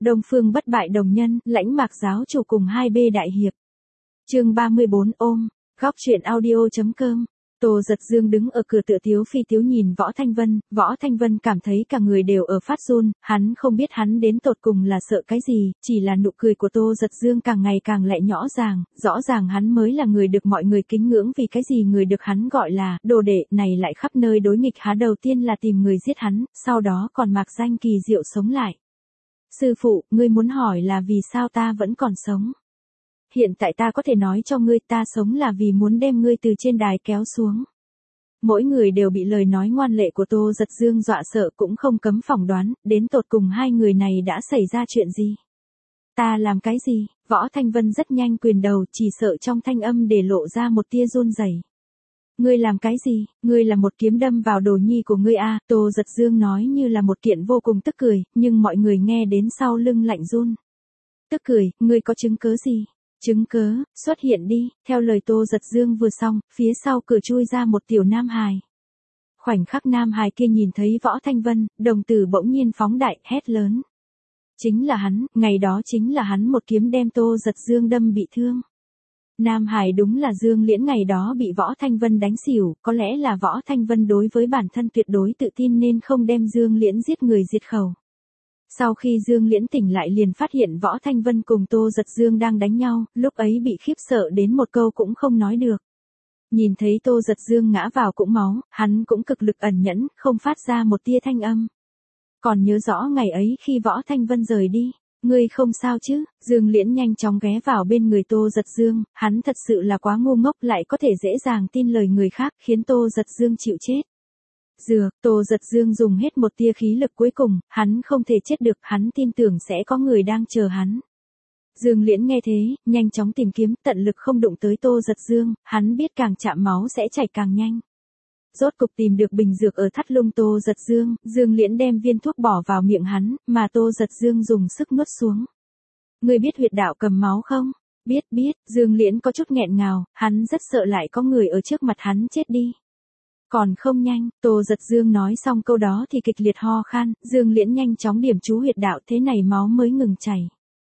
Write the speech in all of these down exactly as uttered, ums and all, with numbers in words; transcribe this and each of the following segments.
Đông Phương bất bại đồng nhân, Lãnh Mạc giáo chủ cùng hai B đại hiệp. Chương ba mươi bốn ôm, góc truyện audio.com. Tô Giật Dương đứng ở cửa tựa tiếu phi tiếu nhìn Võ Thanh Vân, Võ Thanh Vân cảm thấy cả người đều ở phát run, hắn không biết hắn đến tột cùng là sợ cái gì, chỉ là nụ cười của Tô Giật Dương càng ngày càng lẹ nhõ ràng, rõ ràng hắn mới là người được mọi người kính ngưỡng vì cái gì người được hắn gọi là đồ đệ này lại khắp nơi đối nghịch há đầu tiên là tìm người giết hắn, sau đó còn mạc danh kỳ diệu sống lại. Sư phụ, ngươi muốn hỏi là vì sao ta vẫn còn sống? Hiện tại ta có thể nói cho ngươi ta sống là vì muốn đem ngươi từ trên đài kéo xuống. Mỗi người đều bị lời nói ngoan lệ của Tô Giật Dương dọa sợ cũng không cấm phỏng đoán, đến tột cùng hai người này đã xảy ra chuyện gì? Ta làm cái gì? Võ Thanh Vân rất nhanh quyền đầu, chỉ sợ trong thanh âm để lộ ra một tia run rẩy. Ngươi làm cái gì? Ngươi là một kiếm đâm vào đồ nhi của ngươi a, Tô Giật Dương nói như là một kiện vô cùng tức cười, nhưng mọi người nghe đến sau lưng lạnh run. Tức cười, ngươi có chứng cớ gì? Chứng cớ, xuất hiện đi, theo lời Tô Giật Dương vừa xong, phía sau cửa chui ra một tiểu nam hài. Khoảnh khắc nam hài kia nhìn thấy Võ Thanh Vân, đồng tử bỗng nhiên phóng đại, hét lớn. Chính là hắn, ngày đó chính là hắn một kiếm đem Tô Giật Dương đâm bị thương. Nam hài đúng là Dương Liễn ngày đó bị Võ Thanh Vân đánh xỉu, có lẽ là Võ Thanh Vân đối với bản thân tuyệt đối tự tin nên không đem Dương Liễn giết người diệt khẩu. Sau khi Dương Liễn tỉnh lại liền phát hiện Võ Thanh Vân cùng Tô Giật Dương đang đánh nhau, lúc ấy bị khiếp sợ đến một câu cũng không nói được. Nhìn thấy Tô Giật Dương ngã vào cũng máu, hắn cũng cực lực ẩn nhẫn, không phát ra một tia thanh âm. Còn nhớ rõ ngày ấy khi Võ Thanh Vân rời đi, ngươi không sao chứ? Dương Liễn nhanh chóng ghé vào bên người Tô Giật Dương, hắn thật sự là quá ngu ngốc lại có thể dễ dàng tin lời người khác khiến Tô Giật Dương chịu chết. Dược, Tô Giật Dương dùng hết một tia khí lực cuối cùng, hắn không thể chết được, hắn tin tưởng sẽ có người đang chờ hắn. Dương Liễn nghe thế, nhanh chóng tìm kiếm, tận lực không đụng tới Tô Giật Dương, hắn biết càng chạm máu sẽ chảy càng nhanh. Rốt cục tìm được bình dược ở thắt lưng Tô Giật Dương, Dương Liễn đem viên thuốc bỏ vào miệng hắn, mà Tô Giật Dương dùng sức nuốt xuống. Ngươi biết huyệt đạo cầm máu không? Biết biết, Dương Liễn có chút nghẹn ngào, hắn rất sợ lại có người ở trước mặt hắn chết đi. Còn không nhanh, Tô Giật Dương nói xong câu đó thì kịch liệt ho khan, Dương Liễn nhanh chóng điểm chú huyệt đạo thế này máu mới ngừng chảy.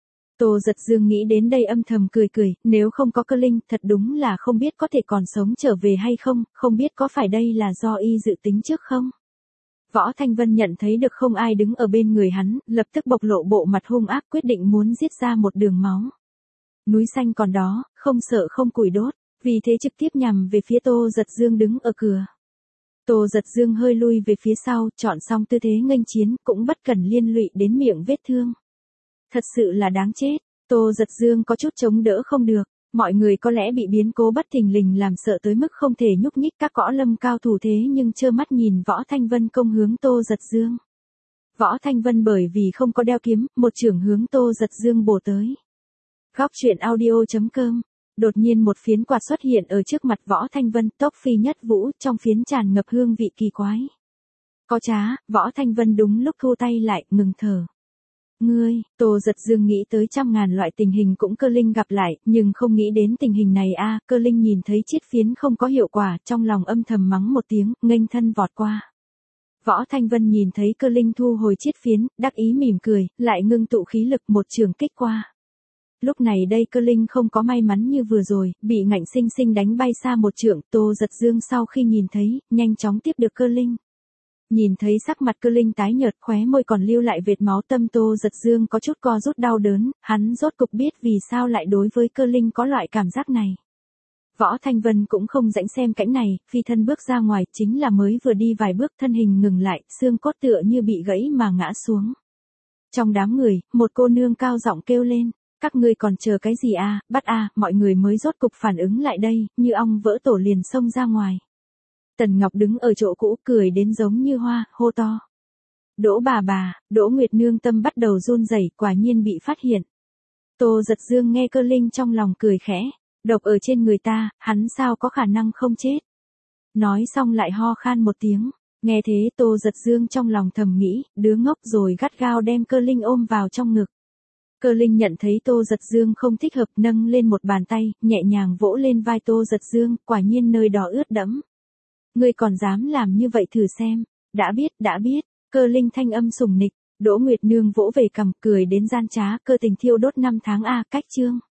Tô Giật Dương nghĩ đến đây âm thầm cười cười, nếu không có cơ linh, thật đúng là không biết có thể còn sống trở về hay không, không biết có phải đây là do y dự tính trước không? Võ Thanh Vân nhận thấy được không ai đứng ở bên người hắn, lập tức bộc lộ bộ mặt hung ác quyết định muốn giết ra một đường máu. Núi xanh còn đó, không sợ không củi đốt, vì thế trực tiếp nhằm về phía Tô Giật Dương đứng ở cửa. Tô Giật Dương hơi lui về phía sau, chọn xong tư thế nghênh chiến, cũng bất cần liên lụy đến miệng vết thương. Thật sự là đáng chết, Tô Giật Dương có chút chống đỡ không được, mọi người có lẽ bị biến cố bất thình lình làm sợ tới mức không thể nhúc nhích các cõ lâm cao thủ thế nhưng trơ mắt nhìn Võ Thanh Vân công hướng Tô Giật Dương. Võ Thanh Vân bởi vì không có đeo kiếm, một chưởng hướng Tô Giật Dương bổ tới. Góc truyện audio.com. Đột nhiên một phiến quạt xuất hiện ở trước mặt Võ Thanh Vân, tốc phi nhất vũ, trong phiến tràn ngập hương vị kỳ quái. Có trá, Võ Thanh Vân đúng lúc thu tay lại, ngừng thở. Ngươi, Tô Giật Dương nghĩ tới trăm ngàn loại tình hình cũng cơ linh gặp lại, nhưng không nghĩ đến tình hình này a, cơ linh nhìn thấy chiết phiến không có hiệu quả, trong lòng âm thầm mắng một tiếng, nghênh thân vọt qua. Võ Thanh Vân nhìn thấy cơ linh thu hồi chiết phiến, đắc ý mỉm cười, lại ngưng tụ khí lực một trường kích qua. Lúc này đây cơ linh không có may mắn như vừa rồi, bị ngạnh sinh sinh đánh bay xa một trượng, Tô Giật Dương sau khi nhìn thấy, nhanh chóng tiếp được cơ linh. Nhìn thấy sắc mặt cơ linh tái nhợt, khóe môi còn lưu lại vệt máu, tâm Tô Giật Dương có chút co rút đau đớn, hắn rốt cục biết vì sao lại đối với cơ linh có loại cảm giác này. Võ Thanh Vân cũng không rảnh xem cảnh này, phi thân bước ra ngoài, chính là mới vừa đi vài bước thân hình ngừng lại, xương cốt tựa như bị gãy mà ngã xuống. Trong đám người, một cô nương cao giọng kêu lên. Các ngươi còn chờ cái gì a, bắt a, mọi người mới rốt cục phản ứng lại đây, như ong vỡ tổ liền xông ra ngoài. Tần Ngọc đứng ở chỗ cũ cười đến giống như hoa, hô to. Đỗ bà bà, Đỗ Nguyệt Nương tâm bắt đầu run rẩy, quả nhiên bị phát hiện. Tô Giật Dương nghe cơ linh trong lòng cười khẽ, độc ở trên người ta, hắn sao có khả năng không chết. Nói xong lại ho khan một tiếng, nghe thế Tô Giật Dương trong lòng thầm nghĩ, đứa ngốc rồi gắt gao đem cơ linh ôm vào trong ngực. Cơ linh nhận thấy Tô Giật Dương không thích hợp, nâng lên một bàn tay, nhẹ nhàng vỗ lên vai Tô Giật Dương, quả nhiên nơi đó ướt đẫm. Ngươi còn dám làm như vậy thử xem, đã biết, đã biết, cơ linh thanh âm sùng nịch, Đỗ Nguyệt Nương vỗ về cằm cười đến gian trá, cơ tình thiêu đốt năm tháng a, cách chương.